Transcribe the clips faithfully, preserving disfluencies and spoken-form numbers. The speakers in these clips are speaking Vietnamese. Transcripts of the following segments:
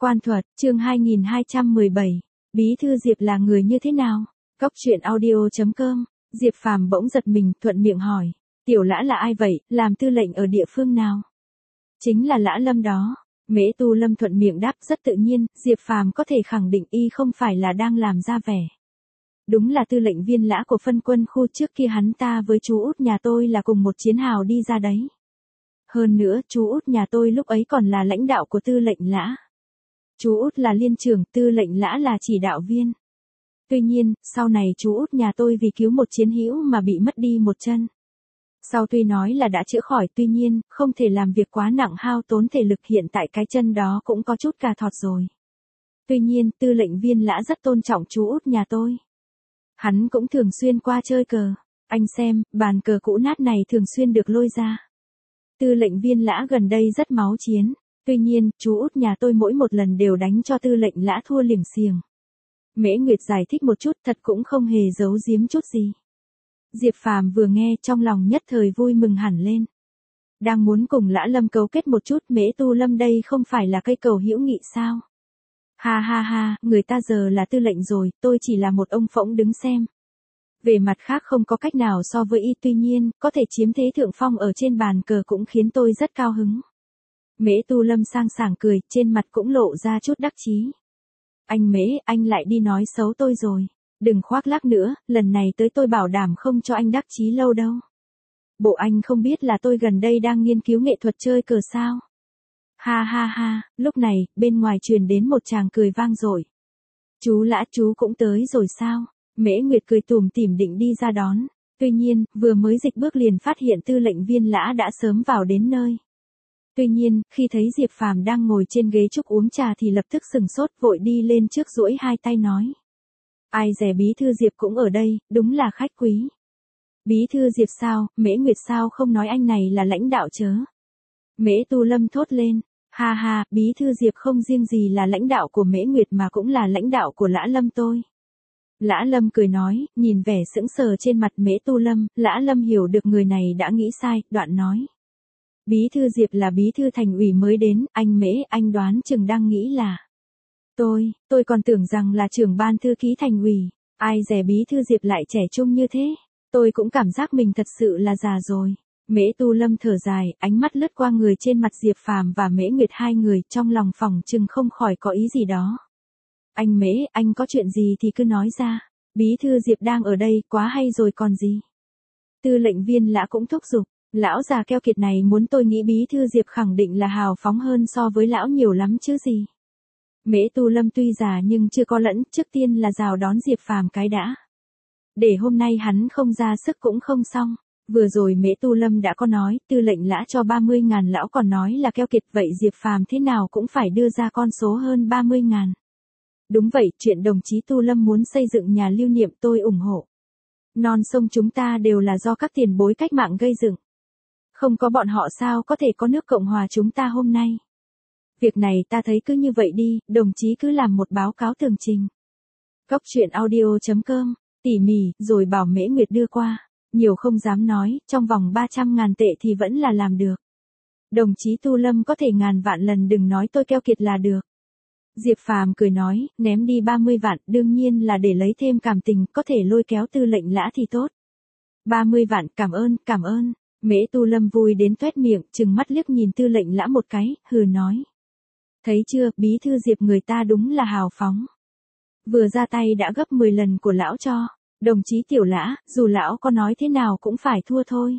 Quan thuật, chương hai nghìn hai trăm mười bảy. Bí thư Diệp là người như thế nào? Cóc truyện audio chấm com. Diệp Phàm bỗng giật mình, thuận miệng hỏi. Tiểu Lã là ai vậy, làm tư lệnh ở địa phương nào? Chính là Lã Lâm đó. Mễ Tu Lâm thuận miệng đáp rất tự nhiên, Diệp Phàm có thể khẳng định y không phải là đang làm ra vẻ. Đúng là tư lệnh viên Lã của phân quân khu, trước kia hắn ta với chú út nhà tôi là cùng một chiến hào đi ra đấy. Hơn nữa, chú út nhà tôi lúc ấy còn là lãnh đạo của tư lệnh Lã. Chú út là liên trưởng, tư lệnh Lã là chỉ đạo viên. Tuy nhiên, sau này chú út nhà tôi vì cứu một chiến hữu mà bị mất đi một chân. Sau tuy nói là đã chữa khỏi, tuy nhiên, không thể làm việc quá nặng hao tốn thể lực, hiện tại cái chân đó cũng có chút cà thọt rồi. Tuy nhiên, tư lệnh viên Lã rất tôn trọng chú út nhà tôi. Hắn cũng thường xuyên qua chơi cờ. Anh xem, bàn cờ cũ nát này thường xuyên được lôi ra. Tư lệnh viên Lã gần đây rất máu chiến. Tuy nhiên, chú út nhà tôi mỗi một lần đều đánh cho tư lệnh Lã thua liềng xiềng. Mễ Nguyệt giải thích một chút, thật cũng không hề giấu giếm chút gì. Diệp Phàm vừa nghe trong lòng nhất thời vui mừng hẳn lên. Đang muốn cùng Lã Lâm cấu kết một chút, Mễ Tu Lâm đây không phải là cây cầu hữu nghị sao? Ha ha ha, người ta giờ là tư lệnh rồi, tôi chỉ là một ông phỗng đứng xem. Về mặt khác không có cách nào so với y, tuy nhiên, có thể chiếm thế thượng phong ở trên bàn cờ cũng khiến tôi rất cao hứng. Mễ Tu Lâm sang sảng cười, trên mặt cũng lộ ra chút đắc chí. Anh Mễ, anh lại đi nói xấu tôi rồi. Đừng khoác lác nữa, lần này tới tôi bảo đảm không cho anh đắc chí lâu đâu. Bộ anh không biết là tôi gần đây đang nghiên cứu nghệ thuật chơi cờ sao? Ha ha ha, lúc này, bên ngoài truyền đến một tràng cười vang dội. Chú Lã, chú cũng tới rồi sao? Mễ Nguyệt cười tủm tỉm định đi ra đón. Tuy nhiên, vừa mới dịch bước liền phát hiện tư lệnh viên Lã đã sớm vào đến nơi. Tuy nhiên, khi thấy Diệp Phàm đang ngồi trên ghế trúc uống trà thì lập tức sừng sốt, vội đi lên trước duỗi hai tay nói. Ai dè bí thư Diệp cũng ở đây, đúng là khách quý. Bí thư Diệp sao, Mễ Nguyệt sao không nói anh này là lãnh đạo chớ? Mễ Tu Lâm thốt lên. Ha ha, bí thư Diệp không riêng gì là lãnh đạo của Mễ Nguyệt mà cũng là lãnh đạo của Lã Lâm tôi. Lã Lâm cười nói, nhìn vẻ sững sờ trên mặt Mễ Tu Lâm, Lã Lâm hiểu được người này đã nghĩ sai, đoạn nói. Bí thư Diệp là bí thư thành ủy mới đến, anh Mễ, anh đoán chừng đang nghĩ là. Tôi, tôi còn tưởng rằng là trưởng ban thư ký thành ủy, ai dè bí thư Diệp lại trẻ trung như thế, tôi cũng cảm giác mình thật sự là già rồi. Mễ Tu Lâm thở dài, ánh mắt lướt qua người trên mặt Diệp Phàm và Mễ Nguyệt, hai người trong lòng phỏng chừng không khỏi có ý gì đó. Anh Mễ, anh có chuyện gì thì cứ nói ra, bí thư Diệp đang ở đây, quá hay rồi còn gì. Tư lệnh viên Lã cũng thúc giục, lão già keo kiệt này muốn tôi nghĩ bí thư Diệp khẳng định là hào phóng hơn so với lão nhiều lắm chứ gì. Mễ Tu Lâm tuy già nhưng chưa có lẫn, trước tiên là rào đón Diệp Phàm cái đã. Để hôm nay hắn không ra sức cũng không xong. Vừa rồi Mễ Tu Lâm đã có nói, tư lệnh Lã cho ba mươi ngàn, lão còn nói là keo kiệt, vậy Diệp Phàm thế nào cũng phải đưa ra con số hơn ba mươi ngàn. Đúng vậy, chuyện đồng chí Tu Lâm muốn xây dựng nhà lưu niệm tôi ủng hộ. Non sông chúng ta đều là do các tiền bối cách mạng gây dựng. Không có bọn họ sao có thể có nước Cộng hòa chúng ta hôm nay. Việc này ta thấy cứ như vậy đi, đồng chí cứ làm một báo cáo tường trình. Cóc truyện audio chấm com, tỉ mỉ, rồi bảo Mễ Nguyệt đưa qua. Nhiều không dám nói, trong vòng ba trăm ngàn tệ thì vẫn là làm được. Đồng chí Tu Lâm có thể ngàn vạn lần đừng nói tôi keo kiệt là được. Diệp Phàm cười nói, ném đi ba mươi vạn, đương nhiên là để lấy thêm cảm tình, có thể lôi kéo tư lệnh Lã thì tốt. ba mươi vạn, cảm ơn, cảm ơn. Mễ Tu Lâm vui đến toét miệng, trừng mắt liếc nhìn tư lệnh Lã một cái, hừ nói. Thấy chưa, bí thư Diệp người ta đúng là hào phóng. Vừa ra tay đã gấp mười lần của lão cho. Đồng chí Tiểu Lã, dù lão có nói thế nào cũng phải thua thôi.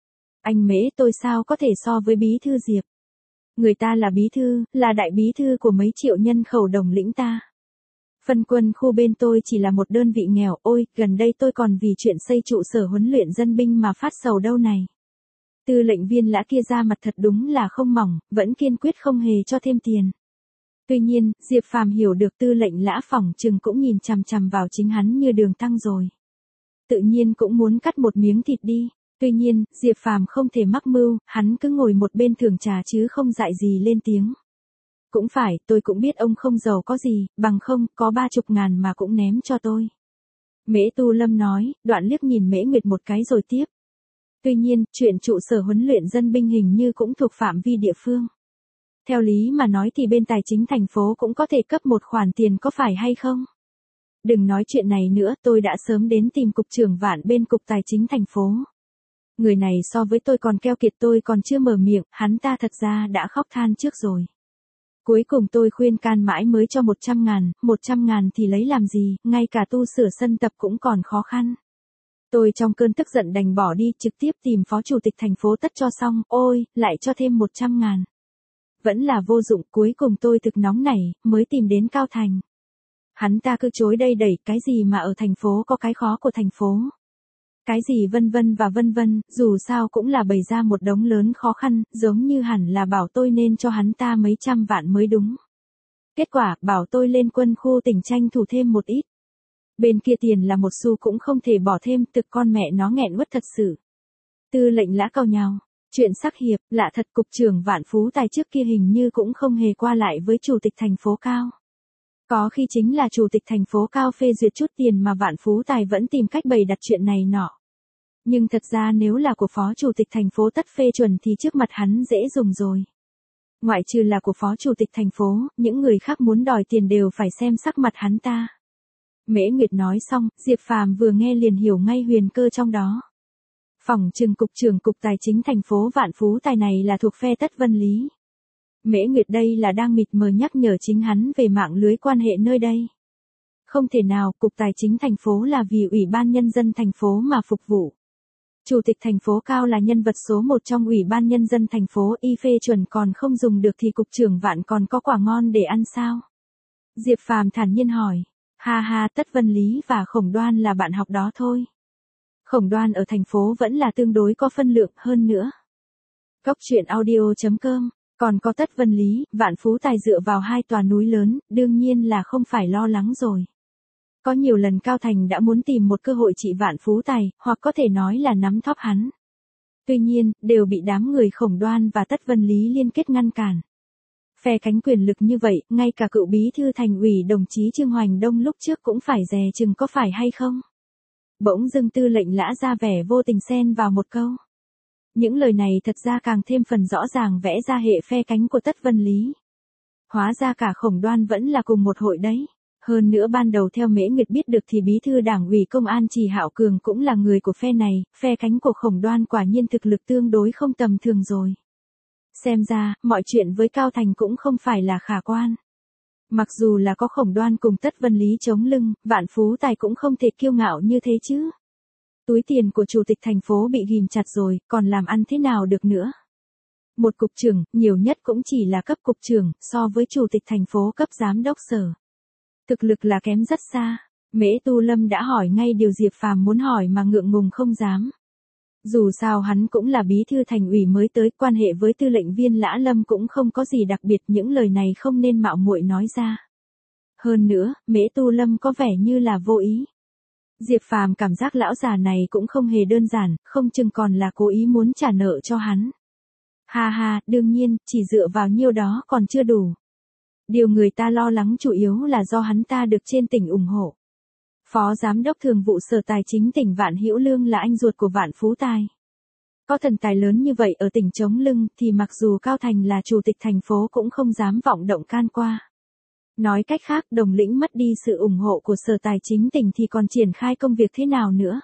Anh Mễ, tôi sao có thể so với bí thư Diệp. Người ta là bí thư, là đại bí thư của mấy triệu nhân khẩu Đồng Lĩnh ta. Phân quân khu bên tôi chỉ là một đơn vị nghèo, ôi, gần đây tôi còn vì chuyện xây trụ sở huấn luyện dân binh mà phát sầu đâu này. Tư lệnh viên Lã kia ra mặt thật đúng là không mỏng, vẫn kiên quyết không hề cho thêm tiền. Tuy nhiên, Diệp Phàm hiểu được tư lệnh Lã phỏng chừng cũng nhìn chằm chằm vào chính hắn như đường tăng rồi. Tự nhiên cũng muốn cắt một miếng thịt đi. Tuy nhiên, Diệp Phàm không thể mắc mưu, hắn cứ ngồi một bên thưởng trà chứ không dại gì lên tiếng. Cũng phải, tôi cũng biết ông không giàu có gì, bằng không, có ba chục ngàn mà cũng ném cho tôi. Mễ Tu Lâm nói, đoạn liếc nhìn Mễ Nguyệt một cái rồi tiếp. Tuy nhiên, chuyện trụ sở huấn luyện dân binh hình như cũng thuộc phạm vi địa phương. Theo lý mà nói thì bên tài chính thành phố cũng có thể cấp một khoản tiền có phải hay không? Đừng nói chuyện này nữa, tôi đã sớm đến tìm cục trưởng Vạn bên cục tài chính thành phố. Người này so với tôi còn keo kiệt, tôi còn chưa mở miệng, hắn ta thật ra đã khóc than trước rồi. Cuối cùng tôi khuyên can mãi mới cho một trăm ngàn, một trăm ngàn thì lấy làm gì, ngay cả tu sửa sân tập cũng còn khó khăn. Tôi trong cơn tức giận đành bỏ đi, trực tiếp tìm phó chủ tịch thành phố tất cho xong, ôi, lại cho thêm một trăm ngàn. Vẫn là vô dụng, cuối cùng tôi thực nóng nảy, mới tìm đến Cao Thành. Hắn ta cứ chối đây đẩy, cái gì mà ở thành phố có cái khó của thành phố. Cái gì vân vân và vân vân, dù sao cũng là bày ra một đống lớn khó khăn, giống như hẳn là bảo tôi nên cho hắn ta mấy trăm vạn mới đúng. Kết quả, bảo tôi lên quân khu tỉnh tranh thủ thêm một ít. Bên kia tiền là một xu cũng không thể bỏ thêm, thực con mẹ nó nghẹn uất thật sự. Tư lệnh Lã cau nhào. Chuyện sắc hiệp, lạ thật, cục trưởng Vạn Phú Tài trước kia hình như cũng không hề qua lại với chủ tịch thành phố Cao. Có khi chính là chủ tịch thành phố Cao phê duyệt chút tiền mà Vạn Phú Tài vẫn tìm cách bày đặt chuyện này nọ. Nhưng thật ra nếu là của phó chủ tịch thành phố Tất phê chuẩn thì trước mặt hắn dễ dùng rồi. Ngoại trừ là của phó chủ tịch thành phố, những người khác muốn đòi tiền đều phải xem sắc mặt hắn ta. Mễ Nguyệt nói xong, Diệp Phàm vừa nghe liền hiểu ngay huyền cơ trong đó. Phỏng chừng cục trưởng cục tài chính thành phố Vạn Phú Tài này là thuộc phe Tất Vân Lý. Mễ Nguyệt đây là đang mịt mờ nhắc nhở chính hắn về mạng lưới quan hệ nơi đây. Không thể nào, cục tài chính thành phố là vì Ủy ban Nhân dân thành phố mà phục vụ. Chủ tịch thành phố Cao là nhân vật số một trong Ủy ban Nhân dân thành phố, y phê chuẩn còn không dùng được thì cục trưởng Vạn còn có quả ngon để ăn sao? Diệp Phàm thản nhiên hỏi. Ha ha, Tất Vân Lý và Khổng Đoan là bạn học đó thôi. Khổng Đoan ở thành phố vẫn là tương đối có phân lượng hơn nữa. Cốc truyện audio chấm com, còn có Tất Vân Lý, Vạn Phú Tài dựa vào hai tòa núi lớn, đương nhiên là không phải lo lắng rồi. Có nhiều lần Cao Thành đã muốn tìm một cơ hội trị Vạn Phú Tài, hoặc có thể nói là nắm thóp hắn. Tuy nhiên, đều bị đám người Khổng Đoan và Tất Vân Lý liên kết ngăn cản. Phe cánh quyền lực như vậy, ngay cả cựu bí thư thành ủy đồng chí Trương Hoành Đông lúc trước cũng phải dè chừng có phải hay không. Bỗng dưng tư lệnh Lã ra vẻ vô tình xen vào một câu. Những lời này thật ra càng thêm phần rõ ràng vẽ ra hệ phe cánh của Tất Vân Lý. Hóa ra cả Khổng Đoan vẫn là cùng một hội đấy. Hơn nữa ban đầu theo Mễ Nguyệt biết được thì bí thư đảng ủy công an Trì Hạo Cường cũng là người của phe này, phe cánh của Khổng Đoan quả nhiên thực lực tương đối không tầm thường rồi. Xem ra, mọi chuyện với Cao Thành cũng không phải là khả quan. Mặc dù là có Khổng Đoan cùng Tất Vân Lý chống lưng, Vạn Phú Tài cũng không thể kiêu ngạo như thế chứ. Túi tiền của chủ tịch thành phố bị ghim chặt rồi, còn làm ăn thế nào được nữa. Một cục trưởng, nhiều nhất cũng chỉ là cấp cục trưởng, so với chủ tịch thành phố cấp giám đốc sở. Thực lực là kém rất xa. Mễ Tu Lâm đã hỏi ngay điều Diệp Phàm muốn hỏi mà ngượng ngùng không dám. Dù sao hắn cũng là bí thư thành ủy mới tới, quan hệ với tư lệnh viên Lã Lâm cũng không có gì đặc biệt, những lời này không nên mạo muội nói ra. Hơn nữa, Mễ Tu Lâm có vẻ như là vô ý. Diệp Phàm cảm giác lão già này cũng không hề đơn giản, không chừng còn là cố ý muốn trả nợ cho hắn. Ha ha, đương nhiên, chỉ dựa vào nhiêu đó còn chưa đủ. Điều người ta lo lắng chủ yếu là do hắn ta được trên tỉnh ủng hộ. Phó Giám đốc Thường vụ Sở Tài chính tỉnh Vạn Hữu Lương là anh ruột của Vạn Phú Tài. Có thần tài lớn như vậy ở tỉnh chống lưng thì mặc dù Cao Thành là chủ tịch thành phố cũng không dám vọng động can qua. Nói cách khác, Đồng Lĩnh mất đi sự ủng hộ của Sở Tài chính tỉnh thì còn triển khai công việc thế nào nữa.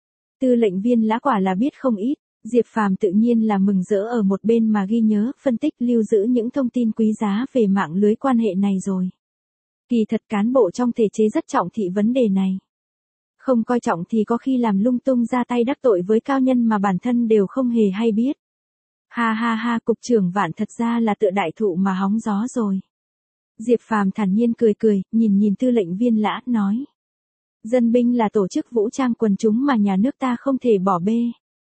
Tư lệnh viên Lã quả là biết không ít. Diệp Phàm tự nhiên là mừng rỡ ở một bên mà ghi nhớ, phân tích lưu giữ những thông tin quý giá về mạng lưới quan hệ này rồi. Kỳ thật cán bộ trong thể chế rất trọng thị vấn đề này. Không coi trọng thì có khi làm lung tung ra tay đắc tội với cao nhân mà bản thân đều không hề hay biết. Ha ha ha, cục trưởng Vạn thật ra là tựa đại thụ mà hóng gió rồi. Diệp Phàm thản nhiên cười cười, nhìn nhìn tư lệnh viên Lã, nói. Dân binh là tổ chức vũ trang quần chúng mà nhà nước ta không thể bỏ bê.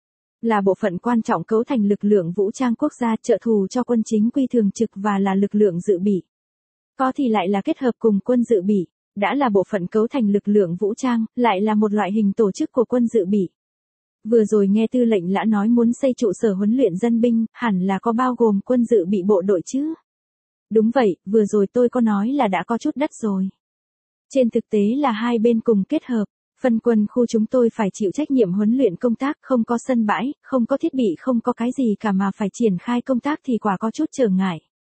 Là bộ phận quan trọng cấu thành lực lượng vũ trang quốc gia, trợ thù cho quân chính quy thường trực và là lực lượng dự bị. Có thì lại là kết hợp cùng quân dự bị, đã là bộ phận cấu thành lực lượng vũ trang, lại là một loại hình tổ chức của quân dự bị. Vừa rồi nghe tư lệnh Lã nói muốn xây trụ sở huấn luyện dân binh, hẳn là có bao gồm quân dự bị bộ đội chứ. Đúng vậy, vừa rồi tôi có nói là đã có chút đất rồi. Trên thực tế là hai bên cùng kết hợp. Phân quân khu chúng tôi phải chịu trách nhiệm huấn luyện công tác, không có sân bãi, không có thiết bị, không có cái gì cả mà phải triển khai công tác thì quả có chút trở ngại.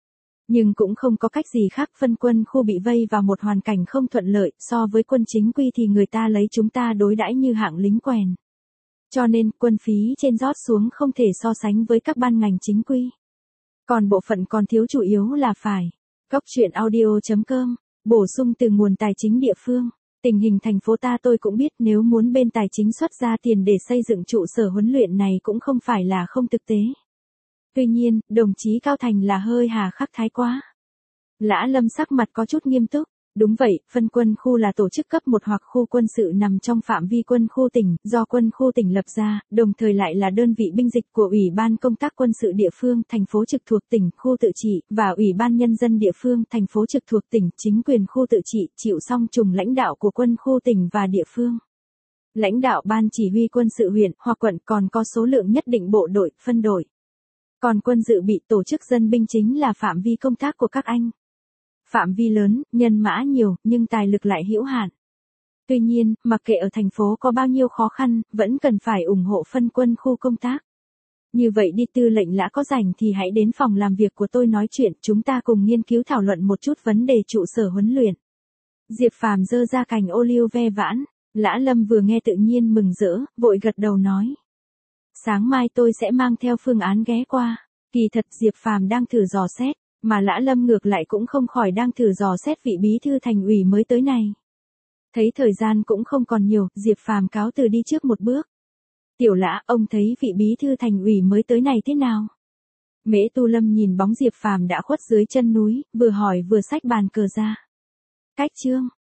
Nhưng cũng không có cách gì khác, phân quân khu bị vây vào một hoàn cảnh không thuận lợi, so với quân chính quy thì người ta lấy chúng ta đối đãi như hạng lính quèn. Cho nên, quân phí trên rót xuống không thể so sánh với các ban ngành chính quy. Còn bộ phận còn thiếu chủ yếu là phải. Cóc truyện audio chấm com, bổ sung từ nguồn tài chính địa phương. Tình hình thành phố ta tôi cũng biết, nếu muốn bên tài chính xuất ra tiền để xây dựng trụ sở huấn luyện này cũng không phải là không thực tế. Tuy nhiên, đồng chí Cao Thành là hơi hà khắc thái quá. Lã Lâm sắc mặt có chút nghiêm túc. Đúng vậy, phân quân khu là tổ chức cấp một hoặc khu quân sự nằm trong phạm vi quân khu tỉnh, do quân khu tỉnh lập ra, đồng thời lại là đơn vị binh dịch của Ủy ban công tác quân sự địa phương, thành phố trực thuộc tỉnh, khu tự trị, và Ủy ban nhân dân địa phương, thành phố trực thuộc tỉnh, chính quyền khu tự trị, chịu song trùng lãnh đạo của quân khu tỉnh và địa phương. Lãnh đạo ban chỉ huy quân sự huyện hoặc quận còn có số lượng nhất định bộ đội, phân đội. Còn quân dự bị tổ chức dân binh chính là phạm vi công tác của các anh. Phạm vi lớn, nhân mã nhiều, nhưng tài lực lại hữu hạn. Tuy nhiên, mặc kệ ở thành phố có bao nhiêu khó khăn, vẫn cần phải ủng hộ phân quân khu công tác. Như vậy đi, tư lệnh Lã có rảnh thì hãy đến phòng làm việc của tôi nói chuyện, chúng ta cùng nghiên cứu thảo luận một chút vấn đề trụ sở huấn luyện. Diệp Phàm giơ ra cành ô liu ve vãn, Lã Lâm vừa nghe tự nhiên mừng rỡ, vội gật đầu nói. Sáng mai tôi sẽ mang theo phương án ghé qua. Kỳ thật Diệp Phàm đang thử dò xét. Mà Lã Lâm ngược lại cũng không khỏi đang thử dò xét vị bí thư thành ủy mới tới này. Thấy thời gian cũng không còn nhiều, Diệp Phàm cáo từ đi trước một bước. Tiểu Lã, ông thấy vị bí thư thành ủy mới tới này thế nào? Mễ Tu Lâm nhìn bóng Diệp Phàm đã khuất dưới chân núi, vừa hỏi vừa xách bàn cờ ra. Cách chương.